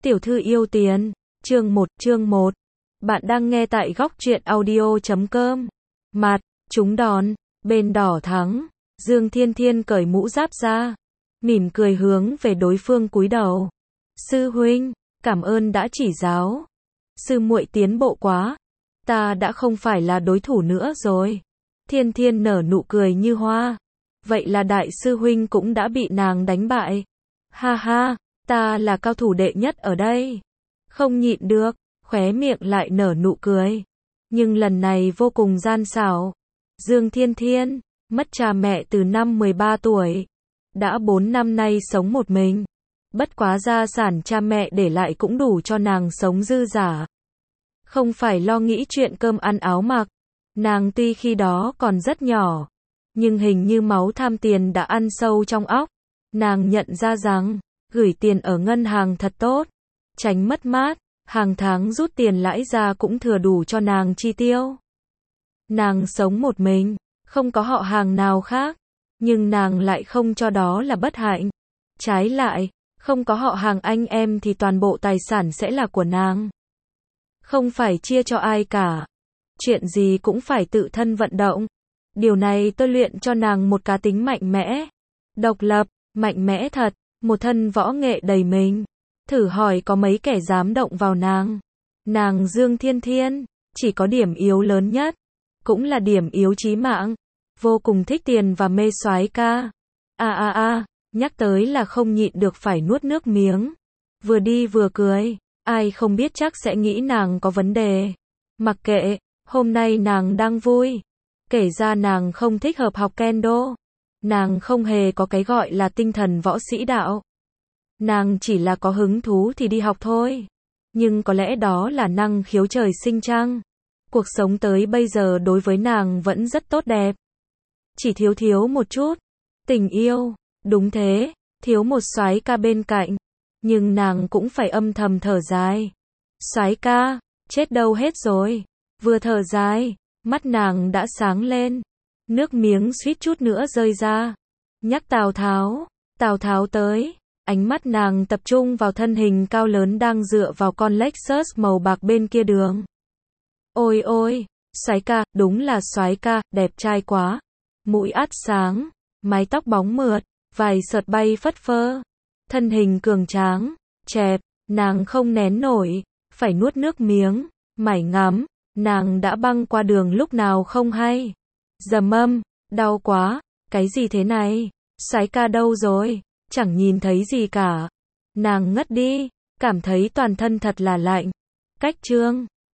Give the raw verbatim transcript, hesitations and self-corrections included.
Tiểu thư yêu tiền, chương một, chương một. Bạn đang nghe tại góc truyện audio chấm com. Mặt, trúng đòn, bên đỏ thắng, Dương Thiên Thiên cởi mũ giáp ra, mỉm cười hướng về đối phương cúi đầu. Sư huynh, cảm ơn đã chỉ giáo. Sư muội tiến bộ quá, ta đã không phải là đối thủ nữa rồi. Thiên Thiên nở nụ cười như hoa. Vậy là đại sư huynh cũng đã bị nàng đánh bại. Ha ha, ta là cao thủ đệ nhất ở đây. Không nhịn được, khóe miệng lại nở nụ cười. Nhưng lần này vô cùng gian xảo. Dương Thiên Thiên, mất cha mẹ từ năm mười ba tuổi. Đã bốn năm nay sống một mình. Bất quá gia sản cha mẹ để lại cũng đủ cho nàng sống dư dả. Không phải lo nghĩ chuyện cơm ăn áo mặc. Nàng tuy khi đó còn rất nhỏ, nhưng hình như máu tham tiền đã ăn sâu trong óc. Nàng nhận ra rằng, gửi tiền ở ngân hàng thật tốt, tránh mất mát, hàng tháng rút tiền lãi ra cũng thừa đủ cho nàng chi tiêu. Nàng sống một mình, không có họ hàng nào khác, nhưng nàng lại không cho đó là bất hạnh. Trái lại, không có họ hàng anh em thì toàn bộ tài sản sẽ là của nàng. Không phải chia cho ai cả. Chuyện gì cũng phải tự thân vận động. Điều này tôi luyện cho nàng một cá tính mạnh mẽ, độc lập, mạnh mẽ thật, một thân võ nghệ đầy mình. Thử hỏi có mấy kẻ dám động vào nàng. Nàng Dương Thiên Thiên, chỉ có điểm yếu lớn nhất, cũng là điểm yếu chí mạng. Vô cùng thích tiền và mê soái ca. A a a, nhắc tới là không nhịn được phải nuốt nước miếng. Vừa đi vừa cười, ai không biết chắc sẽ nghĩ nàng có vấn đề. Mặc kệ, hôm nay nàng đang vui. Kể ra nàng không thích hợp học kendo. Nàng không hề có cái gọi là tinh thần võ sĩ đạo. Nàng chỉ là có hứng thú thì đi học thôi. Nhưng có lẽ đó là năng khiếu trời sinh chăng? Cuộc sống tới bây giờ đối với nàng vẫn rất tốt đẹp. Chỉ thiếu thiếu một chút. Tình yêu, đúng thế, thiếu một soái ca bên cạnh. Nhưng nàng cũng phải âm thầm thở dài. Soái ca, chết đâu hết rồi. Vừa thở dài, mắt nàng đã sáng lên. Nước miếng suýt chút nữa rơi ra. Nhắc Tào Tháo, Tào Tháo tới. Ánh mắt nàng tập trung vào thân hình cao lớn đang dựa vào con Lexus màu bạc bên kia đường. Ôi ôi, soái ca, đúng là soái ca, đẹp trai quá. Mũi át sáng, mái tóc bóng mượt, vài sợi bay phất phơ. Thân hình cường tráng, chẹp, nàng không nén nổi, phải nuốt nước miếng, mải ngắm. Nàng đã băng qua đường lúc nào không hay. Dầm âm, đau quá, cái gì thế này? Soái ca đâu rồi? Chẳng nhìn thấy gì cả. Nàng ngất đi, cảm thấy toàn thân thật là lạnh. Cách chương